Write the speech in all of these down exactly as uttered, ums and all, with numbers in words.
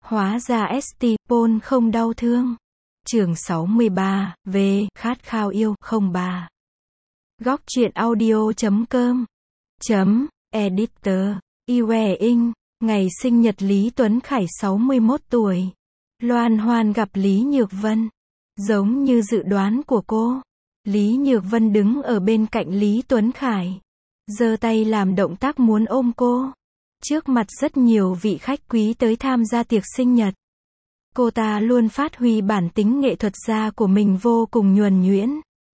Hóa ra ét tê Paul không đau thương. Chương sáu mươi ba, V, khát khao yêu, không ba. Góc truyện audio chấm com. Chấm, editor, Iwe Ing, ngày sinh nhật Lý Tuấn Khải sáu mươi mốt tuổi. Loan Hoan gặp Lý Nhược Vân. Giống như dự đoán của cô, Lý Nhược Vân đứng ở bên cạnh Lý Tuấn Khải, giơ tay làm động tác muốn ôm cô. Trước mặt rất nhiều vị khách quý tới tham gia tiệc sinh nhật, cô ta luôn phát huy bản tính nghệ thuật gia của mình vô cùng nhuần nhuyễn.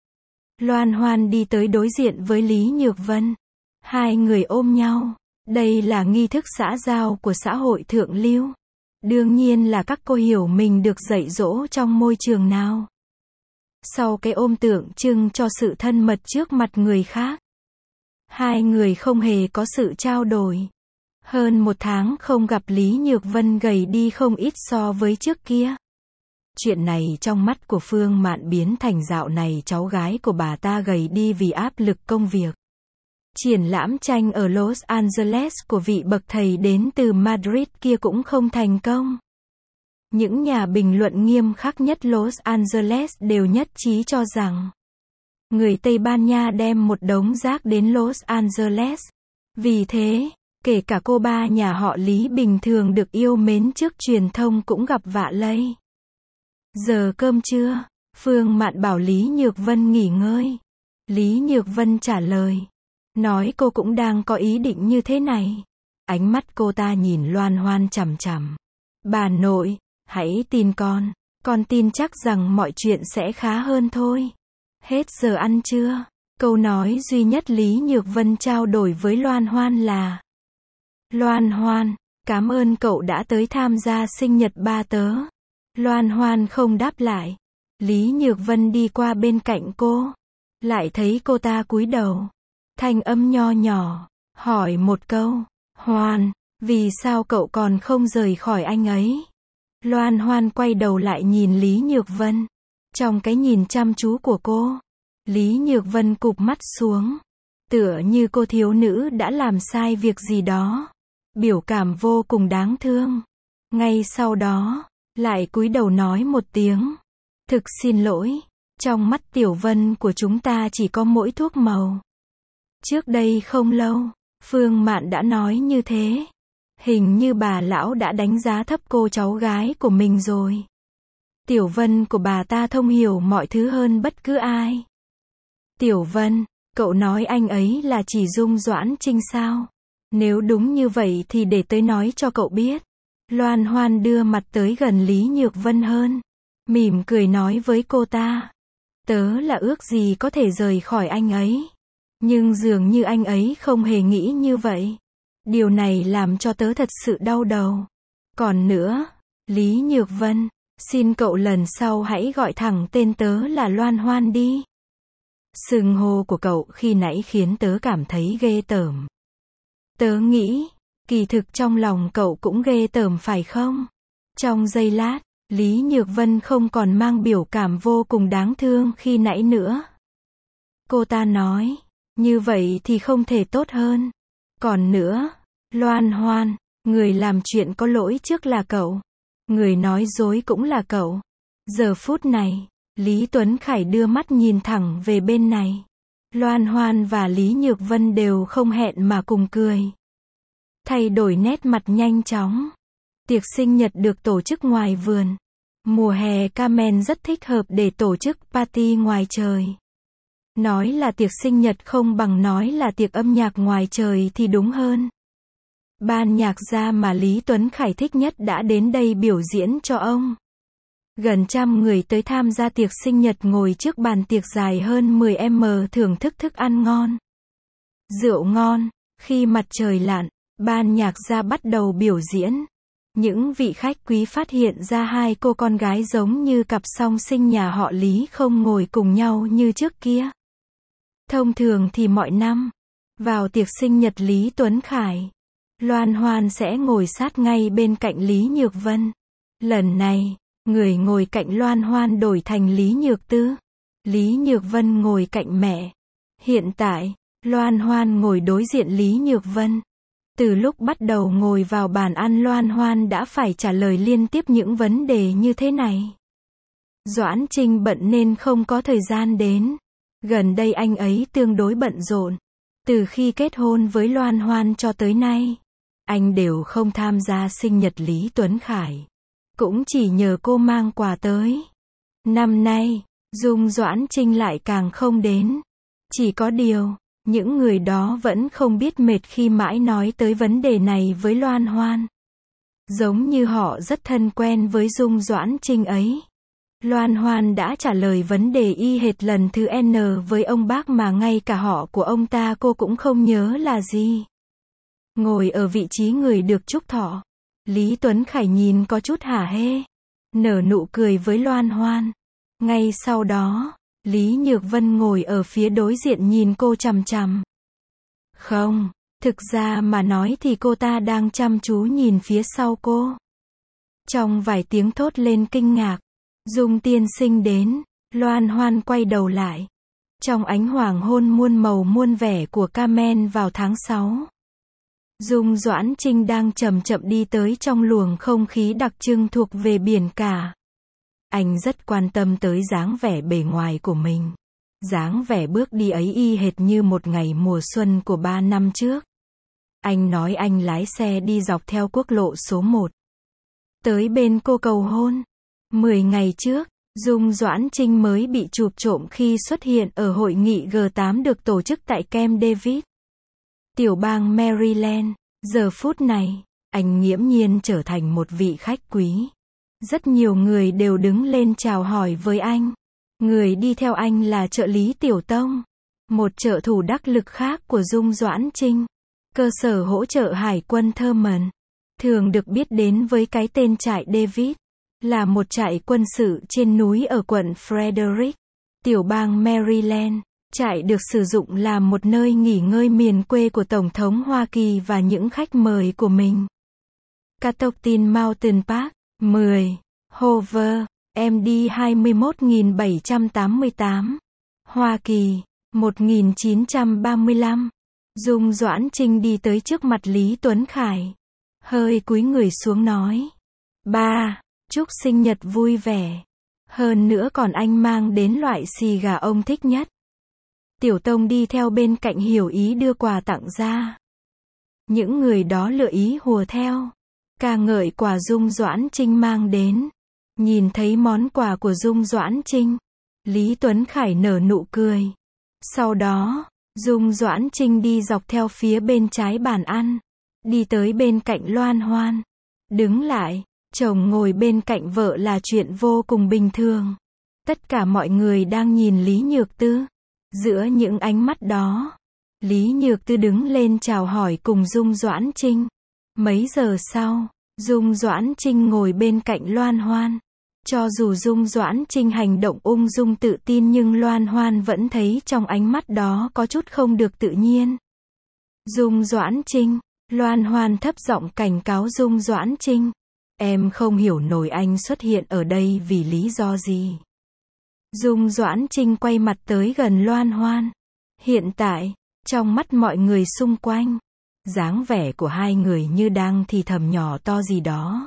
Loan Hoan đi tới đối diện với Lý Nhược Vân. Hai người ôm nhau. Đây là nghi thức xã giao của xã hội thượng lưu. Đương nhiên là các cô hiểu mình được dạy dỗ trong môi trường nào. Sau cái ôm tượng trưng cho sự thân mật trước mặt người khác, hai người không hề có sự trao đổi. Hơn một tháng không gặp, Lý Nhược Vân gầy đi không ít so với trước kia. Chuyện này trong mắt của Phương Mạn biến thành dạo này cháu gái của bà ta gầy đi vì áp lực công việc. Triển lãm tranh ở Los Angeles của vị bậc thầy đến từ Madrid kia cũng không thành công. Những nhà bình luận nghiêm khắc nhất Los Angeles đều nhất trí cho rằng người Tây Ban Nha đem một đống rác đến Los Angeles. Vì thế, kể cả cô ba nhà họ Lý bình thường được yêu mến trước truyền thông cũng gặp vạ lây. Giờ cơm trưa, Phương Mạn bảo Lý Nhược Vân nghỉ ngơi. Lý Nhược Vân trả lời, nói cô cũng đang có ý định như thế này. Ánh mắt cô ta nhìn Loan Hoan chằm chằm. Bà nội, hãy tin con. Con tin chắc rằng mọi chuyện sẽ khá hơn thôi. Hết giờ ăn trưa. Câu nói duy nhất Lý Nhược Vân trao đổi với Loan Hoan là: Loan Hoan, cảm ơn cậu đã tới tham gia sinh nhật ba tớ. Loan Hoan không đáp lại. Lý Nhược Vân đi qua bên cạnh cô, lại thấy cô ta cúi đầu. Thanh âm nho nhỏ, hỏi một câu, Hoan, vì sao cậu còn không rời khỏi anh ấy? Loan Hoan quay đầu lại nhìn Lý Nhược Vân. Trong cái nhìn chăm chú của cô, Lý Nhược Vân cụp mắt xuống, tựa như cô thiếu nữ đã làm sai việc gì đó. Biểu cảm vô cùng đáng thương. Ngay sau đó, lại cúi đầu nói một tiếng, thực xin lỗi, trong mắt Tiểu Vân của chúng ta chỉ có mỗi thuốc màu. Trước đây không lâu, Phương Mạn đã nói như thế. Hình như bà lão đã đánh giá thấp cô cháu gái của mình rồi. Tiểu Vân của bà ta thông hiểu mọi thứ hơn bất cứ ai. Tiểu Vân, cậu nói anh ấy là chỉ Dung Doãn Trinh sao? Nếu đúng như vậy thì để tới nói cho cậu biết. Loan Hoan đưa mặt tới gần Lý Nhược Vân hơn, mỉm cười nói với cô ta, tớ là ước gì có thể rời khỏi anh ấy. Nhưng dường như anh ấy không hề nghĩ như vậy. Điều này làm cho tớ thật sự đau đầu. Còn nữa, Lý Nhược Vân, xin cậu lần sau hãy gọi thẳng tên tớ là Loan Hoan đi. Xưng hô của cậu khi nãy khiến tớ cảm thấy ghê tởm. Tớ nghĩ, kỳ thực trong lòng cậu cũng ghê tởm phải không? Trong giây lát, Lý Nhược Vân không còn mang biểu cảm vô cùng đáng thương khi nãy nữa. Cô ta nói, như vậy thì không thể tốt hơn. Còn nữa, Loan Hoan, người làm chuyện có lỗi trước là cậu. Người nói dối cũng là cậu. Giờ phút này, Lý Tuấn Khải đưa mắt nhìn thẳng về bên này. Loan Hoan và Lý Nhược Vân đều không hẹn mà cùng cười. Thay đổi nét mặt nhanh chóng. Tiệc sinh nhật được tổ chức ngoài vườn. Mùa hè Carmen rất thích hợp để tổ chức party ngoài trời. Nói là tiệc sinh nhật không bằng nói là tiệc âm nhạc ngoài trời thì đúng hơn. Ban nhạc gia mà Lý Tuấn Khải thích nhất đã đến đây biểu diễn cho ông. Gần trăm người tới tham gia tiệc sinh nhật ngồi trước bàn tiệc dài hơn mười mét thưởng thức thức ăn ngon, rượu ngon. Khi mặt trời lặn, ban nhạc gia bắt đầu biểu diễn. Những vị khách quý phát hiện ra hai cô con gái giống như cặp song sinh nhà họ Lý không ngồi cùng nhau như trước kia. Thông thường thì mọi năm, vào tiệc sinh nhật Lý Tuấn Khải, Loan Hoan sẽ ngồi sát ngay bên cạnh Lý Nhược Vân. Lần này, người ngồi cạnh Loan Hoan đổi thành Lý Nhược Tư. Lý Nhược Vân ngồi cạnh mẹ. Hiện tại, Loan Hoan ngồi đối diện Lý Nhược Vân. Từ lúc bắt đầu ngồi vào bàn ăn Loan Hoan đã phải trả lời liên tiếp những vấn đề như thế này. Doãn Trinh bận nên không có thời gian đến. Gần đây anh ấy tương đối bận rộn. Từ khi kết hôn với Loan Hoan cho tới nay, anh đều không tham gia sinh nhật Lý Tuấn Khải. Cũng chỉ nhờ cô mang quà tới. Năm nay, Dung Doãn Trinh lại càng không đến. Chỉ có điều, những người đó vẫn không biết mệt khi mãi nói tới vấn đề này với Loan Hoan. Giống như họ rất thân quen với Dung Doãn Trinh ấy. Loan Hoan đã trả lời vấn đề y hệt lần thứ N với ông bác mà ngay cả họ của ông ta cô cũng không nhớ là gì. Ngồi ở vị trí người được chúc thọ, Lý Tuấn Khải nhìn có chút hả hê, nở nụ cười với Loan Hoan. Ngay sau đó, Lý Nhược Vân ngồi ở phía đối diện nhìn cô chằm chằm. Không, thực ra mà nói thì cô ta đang chăm chú nhìn phía sau cô. Trong vài tiếng thốt lên kinh ngạc, Dung tiên sinh đến, Loan Hoan quay đầu lại. Trong ánh hoàng hôn muôn màu muôn vẻ của Carmen vào tháng sáu. Dung Doãn Trinh đang chậm chậm đi tới trong luồng không khí đặc trưng thuộc về biển cả. Anh rất quan tâm tới dáng vẻ bề ngoài của mình. Dáng vẻ bước đi ấy y hệt như một ngày mùa xuân của ba năm trước. Anh nói anh lái xe đi dọc theo quốc lộ số một. Tới bên cô cầu hôn. Mười ngày trước, Dung Doãn Trinh mới bị chụp trộm khi xuất hiện ở hội nghị G tám được tổ chức tại Camp David, tiểu bang Maryland. Giờ phút này, anh nghiễm nhiên trở thành một vị khách quý. Rất nhiều người đều đứng lên chào hỏi với anh. Người đi theo anh là trợ lý Tiểu Tông, một trợ thủ đắc lực khác của Dung Doãn Trinh. Cơ sở hỗ trợ hải quân Thurman, thường được biết đến với cái tên trại David, là một trại quân sự trên núi ở quận Frederick, tiểu bang Maryland. Trại được sử dụng làm một nơi nghỉ ngơi miền quê của Tổng thống Hoa Kỳ và những khách mời của mình. Catoctin Mountain Park, mười, Hoover, M D hai mươi mốt nghìn bảy trăm tám mươi tám, Hoa Kỳ, một nghìn chín trăm ba mươi lăm. Dung Doãn Trinh đi tới trước mặt Lý Tuấn Khải, hơi cúi người xuống nói: Ba, chúc sinh nhật vui vẻ. Hơn nữa còn anh mang đến loại xì gà ông thích nhất. Tiểu Tông đi theo bên cạnh hiểu ý đưa quà tặng ra. Những người đó lựa ý hùa theo, ca ngợi quà Dung Doãn Trinh mang đến. Nhìn thấy món quà của Dung Doãn Trinh, Lý Tuấn Khải nở nụ cười. Sau đó, Dung Doãn Trinh đi dọc theo phía bên trái bàn ăn, đi tới bên cạnh Loan Hoan. Đứng lại, chồng ngồi bên cạnh vợ là chuyện vô cùng bình thường. Tất cả mọi người đang nhìn Lý Nhược Tư. Giữa những ánh mắt đó, Lý Nhược Tư đứng lên chào hỏi cùng Dung Doãn Trinh. Mấy giờ sau, Dung Doãn Trinh ngồi bên cạnh Loan Hoan. Cho dù Dung Doãn Trinh hành động ung dung tự tin nhưng Loan Hoan vẫn thấy trong ánh mắt đó có chút không được tự nhiên. Dung Doãn Trinh, Loan Hoan thấp giọng cảnh cáo Dung Doãn Trinh. Em không hiểu nổi anh xuất hiện ở đây vì lý do gì. Dung Doãn Trinh quay mặt tới gần Loan Hoan. Hiện tại, trong mắt mọi người xung quanh, dáng vẻ của hai người như đang thì thầm nhỏ to gì đó.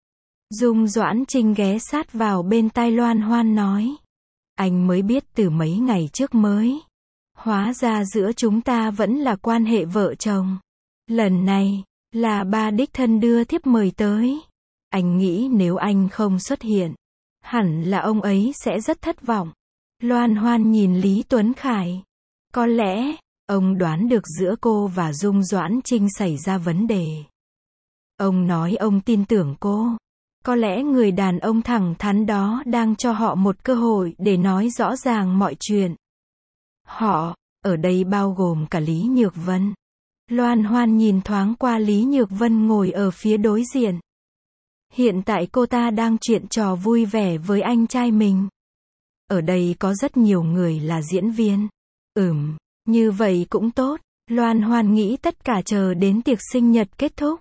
Dung Doãn Trinh ghé sát vào bên tai Loan Hoan nói: Anh mới biết từ mấy ngày trước mới. Hóa ra giữa chúng ta vẫn là quan hệ vợ chồng. Lần này, là ba đích thân đưa thiếp mời tới. Anh nghĩ nếu anh không xuất hiện, hẳn là ông ấy sẽ rất thất vọng. Loan Hoan nhìn Lý Tuấn Khải. Có lẽ, ông đoán được giữa cô và Dung Doãn Trinh xảy ra vấn đề. Ông nói ông tin tưởng cô. Có lẽ người đàn ông thẳng thắn đó đang cho họ một cơ hội để nói rõ ràng mọi chuyện. Họ, ở đây bao gồm cả Lý Nhược Vân. Loan Hoan nhìn thoáng qua Lý Nhược Vân ngồi ở phía đối diện. Hiện tại cô ta đang chuyện trò vui vẻ với anh trai mình. Ở đây có rất nhiều người là diễn viên. Ừm, như vậy cũng tốt. Loan Hoan nghĩ tất cả chờ đến tiệc sinh nhật kết thúc.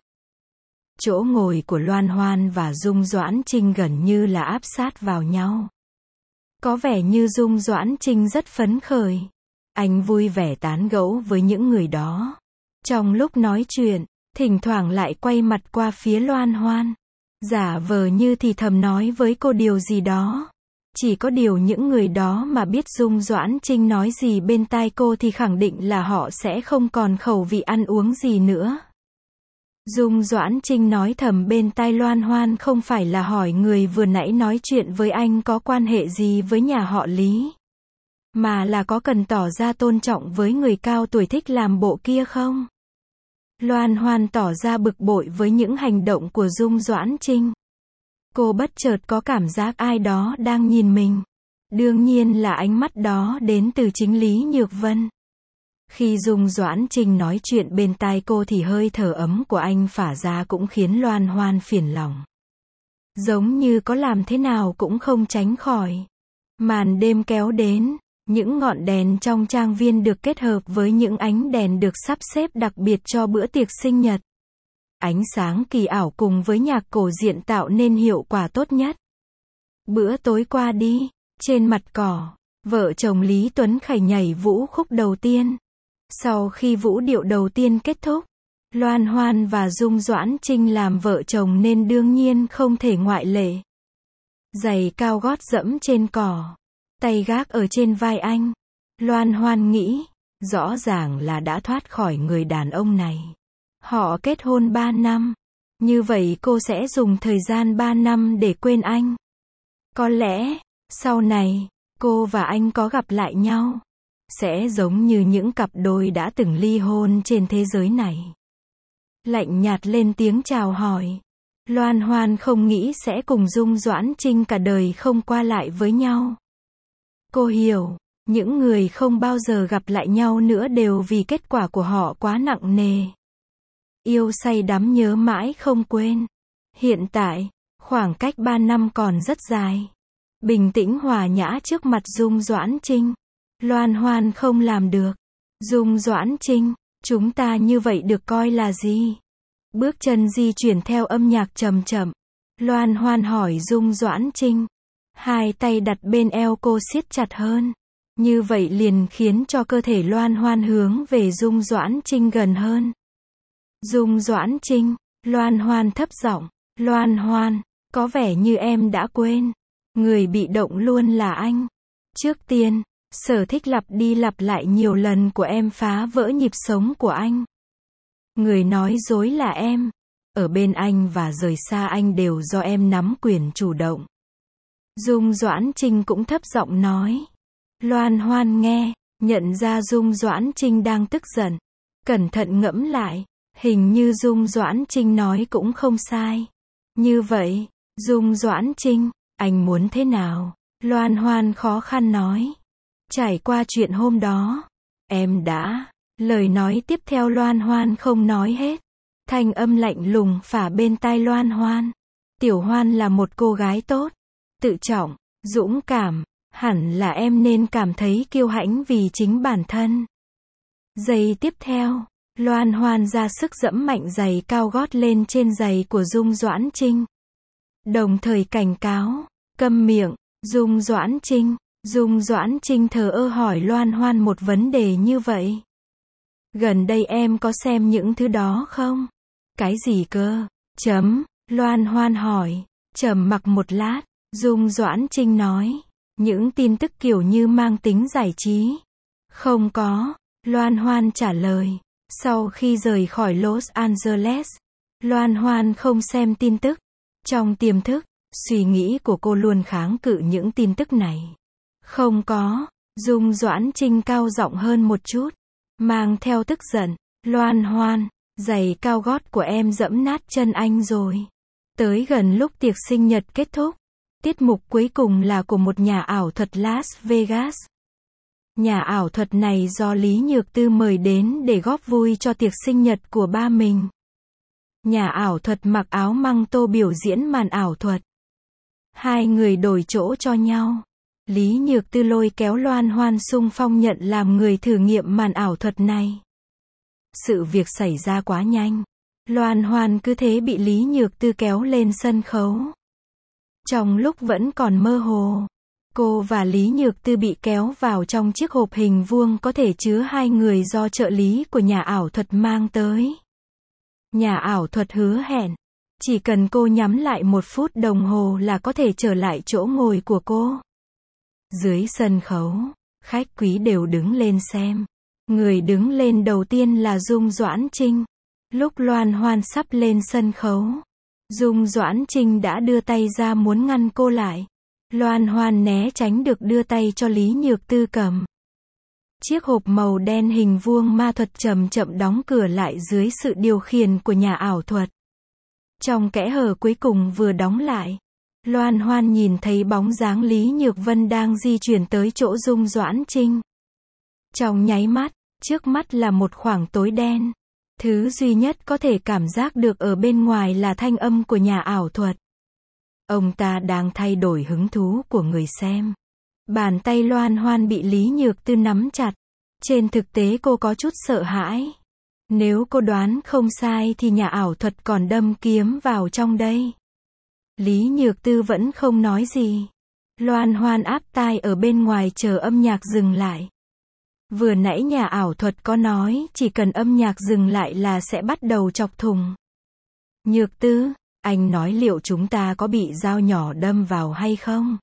Chỗ ngồi của Loan Hoan và Dung Doãn Trinh gần như là áp sát vào nhau. Có vẻ như Dung Doãn Trinh rất phấn khởi. Anh vui vẻ tán gẫu với những người đó. Trong lúc nói chuyện, thỉnh thoảng lại quay mặt qua phía Loan Hoan, giả vờ như thì thầm nói với cô điều gì đó. Chỉ có điều những người đó mà biết Dung Doãn Trinh nói gì bên tai cô thì khẳng định là họ sẽ không còn khẩu vị ăn uống gì nữa. Dung Doãn Trinh nói thầm bên tai Loan Hoan không phải là hỏi người vừa nãy nói chuyện với anh có quan hệ gì với nhà họ Lý, mà là có cần tỏ ra tôn trọng với người cao tuổi thích làm bộ kia không? Loan Hoan tỏ ra bực bội với những hành động của Dung Doãn Trinh. Cô bất chợt có cảm giác ai đó đang nhìn mình. Đương nhiên là ánh mắt đó đến từ chính Lý Nhược Vân. Khi Dung Doãn Trinh nói chuyện bên tai cô thì hơi thở ấm của anh phả ra cũng khiến Loan Hoan phiền lòng. Giống như có làm thế nào cũng không tránh khỏi. Màn đêm kéo đến, những ngọn đèn trong trang viên được kết hợp với những ánh đèn được sắp xếp đặc biệt cho bữa tiệc sinh nhật. Ánh sáng kỳ ảo cùng với nhạc cổ diện tạo nên hiệu quả tốt nhất. Bữa tối qua đi, trên mặt cỏ, vợ chồng Lý Tuấn Khải nhảy vũ khúc đầu tiên. Sau khi vũ điệu đầu tiên kết thúc, Loan Hoan và Dung Doãn Trinh làm vợ chồng nên đương nhiên không thể ngoại lệ. Giày cao gót dẫm trên cỏ, tay gác ở trên vai anh. Loan Hoan nghĩ, rõ ràng là đã thoát khỏi người đàn ông này. Họ kết hôn ba năm. Như vậy cô sẽ dùng thời gian ba năm để quên anh. Có lẽ, sau này, cô và anh có gặp lại nhau, sẽ giống như những cặp đôi đã từng ly hôn trên thế giới này. Lạnh nhạt lên tiếng chào hỏi. Loan Hoan không nghĩ sẽ cùng Dung Doãn Trinh cả đời không qua lại với nhau. Cô hiểu, những người không bao giờ gặp lại nhau nữa đều vì kết quả của họ quá nặng nề. Yêu say đắm nhớ mãi không quên. Hiện tại, khoảng cách ba năm còn rất dài. Bình tĩnh hòa nhã trước mặt Dung Doãn Trinh. Loan Hoan không làm được. Dung Doãn Trinh, chúng ta như vậy được coi là gì? Bước chân di chuyển theo âm nhạc chậm chậm. Loan Hoan hỏi Dung Doãn Trinh. Hai tay đặt bên eo cô siết chặt hơn. Như vậy liền khiến cho cơ thể Loan Hoan hướng về Dung Doãn Trinh gần hơn. Dung Doãn Trinh, Loan Hoan thấp giọng. Loan Hoan, có vẻ như em đã quên. Người bị động luôn là anh. Trước tiên, sở thích lặp đi lặp lại nhiều lần của em phá vỡ nhịp sống của anh. Người nói dối là em. Ở bên anh và rời xa anh đều do em nắm quyền chủ động. Dung Doãn Trinh cũng thấp giọng nói. Loan Hoan nghe, nhận ra Dung Doãn Trinh đang tức giận. Cẩn thận ngẫm lại, hình như Dung Doãn Trinh nói cũng không sai. Như vậy, Dung Doãn Trinh, anh muốn thế nào? Loan Hoan khó khăn nói. Trải qua chuyện hôm đó, em đã... Lời nói tiếp theo Loan Hoan không nói hết. Thanh âm lạnh lùng phả bên tai Loan Hoan. Tiểu Hoan là một cô gái tốt, tự trọng, dũng cảm. Hẳn là em nên cảm thấy kiêu hãnh vì chính bản thân. Giây tiếp theo, Loan Hoan ra sức dẫm mạnh giày cao gót lên trên giày của Dung Doãn Trinh. Đồng thời cảnh cáo, câm miệng. Dung Doãn Trinh. Dung Doãn Trinh thờ ơ hỏi Loan Hoan một vấn đề như vậy. Gần đây em có xem những thứ đó không? Cái gì cơ? Chấm. Loan Hoan hỏi. Trầm mặc một lát, Dung Doãn Trinh nói. Những tin tức kiểu như mang tính giải trí. Không có. Loan Hoan trả lời. Sau khi rời khỏi Los Angeles, Loan Hoan không xem tin tức. Trong tiềm thức, suy nghĩ của cô luôn kháng cự những tin tức này. Không có. Dung Doãn Trinh cao giọng hơn một chút, mang theo tức giận. Loan Hoan, giày cao gót của em dẫm nát chân anh rồi. Tới gần lúc tiệc sinh nhật kết thúc, tiết mục cuối cùng là của một nhà ảo thuật Las Vegas. Nhà ảo thuật này do Lý Nhược Tư mời đến để góp vui cho tiệc sinh nhật của ba mình. Nhà ảo thuật mặc áo măng tô biểu diễn màn ảo thuật. Hai người đổi chỗ cho nhau. Lý Nhược Tư lôi kéo Loan Hoan xung phong nhận làm người thử nghiệm màn ảo thuật này. Sự việc xảy ra quá nhanh. Loan Hoan cứ thế bị Lý Nhược Tư kéo lên sân khấu. Trong lúc vẫn còn mơ hồ, cô và Lý Nhược Tư bị kéo vào trong chiếc hộp hình vuông có thể chứa hai người do trợ lý của nhà ảo thuật mang tới. Nhà ảo thuật hứa hẹn, chỉ cần cô nhắm lại một phút đồng hồ là có thể trở lại chỗ ngồi của cô. Dưới sân khấu, khách quý đều đứng lên xem. Người đứng lên đầu tiên là Dung Doãn Trinh. Lúc Loan Hoan sắp lên sân khấu, Dung Doãn Trinh đã đưa tay ra muốn ngăn cô lại. Loan Hoan né tránh được đưa tay cho Lý Nhược Tư cầm. Chiếc hộp màu đen hình vuông ma thuật chậm chậm đóng cửa lại dưới sự điều khiển của nhà ảo thuật. Trong kẽ hở cuối cùng vừa đóng lại, Loan Hoan nhìn thấy bóng dáng Lý Nhược Vân đang di chuyển tới chỗ Dung Doãn Trinh. Trong nháy mắt, trước mắt là một khoảng tối đen. Thứ duy nhất có thể cảm giác được ở bên ngoài là thanh âm của nhà ảo thuật. Ông ta đang thay đổi hứng thú của người xem. Bàn tay Loan Hoan bị Lý Nhược Tư nắm chặt. Trên thực tế cô có chút sợ hãi. Nếu cô đoán không sai thì nhà ảo thuật còn đâm kiếm vào trong đây. Lý Nhược Tư vẫn không nói gì. Loan Hoan áp tai ở bên ngoài chờ âm nhạc dừng lại. Vừa nãy nhà ảo thuật có nói chỉ cần âm nhạc dừng lại là sẽ bắt đầu chọc thùng. Nhược Tư, anh nói liệu chúng ta có bị dao nhỏ đâm vào hay không?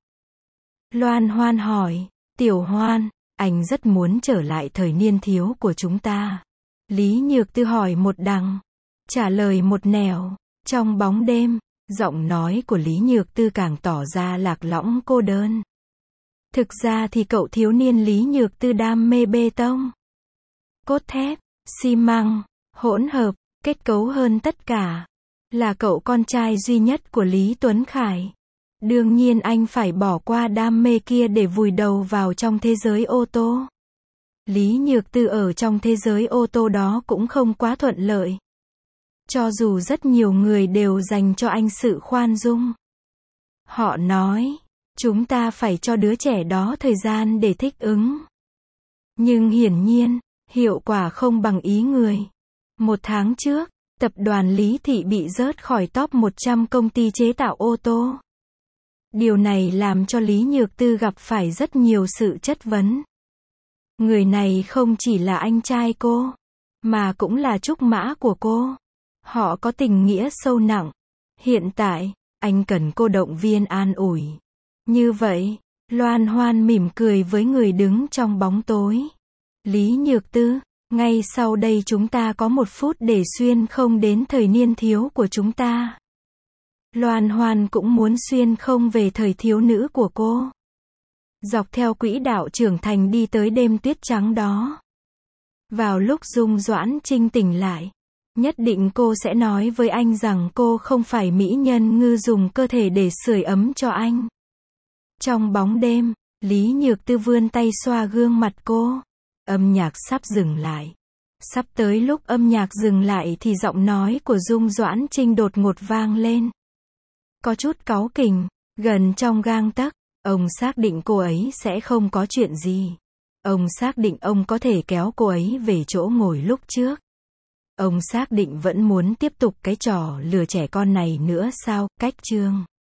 Loan Hoan hỏi. Tiểu Hoan, anh rất muốn trở lại thời niên thiếu của chúng ta. Lý Nhược Tư hỏi một đằng, trả lời một nẻo. Trong bóng đêm, giọng nói của Lý Nhược Tư càng tỏ ra lạc lõng cô đơn. Thực ra thì cậu thiếu niên Lý Nhược Tư đam mê bê tông, cốt thép, xi măng, hỗn hợp, kết cấu hơn tất cả. Là cậu con trai duy nhất của Lý Tuấn Khải. Đương nhiên anh phải bỏ qua đam mê kia để vùi đầu vào trong thế giới ô tô. Lý Nhược Tư ở trong thế giới ô tô đó cũng không quá thuận lợi. Cho dù rất nhiều người đều dành cho anh sự khoan dung. Họ nói, chúng ta phải cho đứa trẻ đó thời gian để thích ứng. Nhưng hiển nhiên, hiệu quả không bằng ý người. Một tháng trước, tập đoàn Lý Thị bị rớt khỏi top một trăm công ty chế tạo ô tô. Điều này làm cho Lý Nhược Tư gặp phải rất nhiều sự chất vấn. Người này không chỉ là anh trai cô, mà cũng là trúc mã của cô. Họ có tình nghĩa sâu nặng. Hiện tại, anh cần cô động viên an ủi. Như vậy, Loan Hoan mỉm cười với người đứng trong bóng tối. Lý Nhược Tư, ngay sau đây chúng ta có một phút để xuyên không đến thời niên thiếu của chúng ta. Loan Hoan cũng muốn xuyên không về thời thiếu nữ của cô. Dọc theo quỹ đạo trưởng thành đi tới đêm tuyết trắng đó. Vào lúc Dung Doãn Trinh tỉnh lại, nhất định cô sẽ nói với anh rằng cô không phải mỹ nhân ngư dùng cơ thể để sưởi ấm cho anh. Trong bóng đêm, Lý Nhược Tư vươn tay xoa gương mặt cô. Âm nhạc sắp dừng lại. Sắp tới lúc âm nhạc dừng lại thì giọng nói của Dung Doãn Trinh đột ngột vang lên. Có chút cáu kỉnh, gần trong gang tấc. Ông xác định cô ấy sẽ không có chuyện gì. Ông xác định ông có thể kéo cô ấy về chỗ ngồi lúc trước. Ông xác định vẫn muốn tiếp tục cái trò lừa trẻ con này nữa sao? Cách chương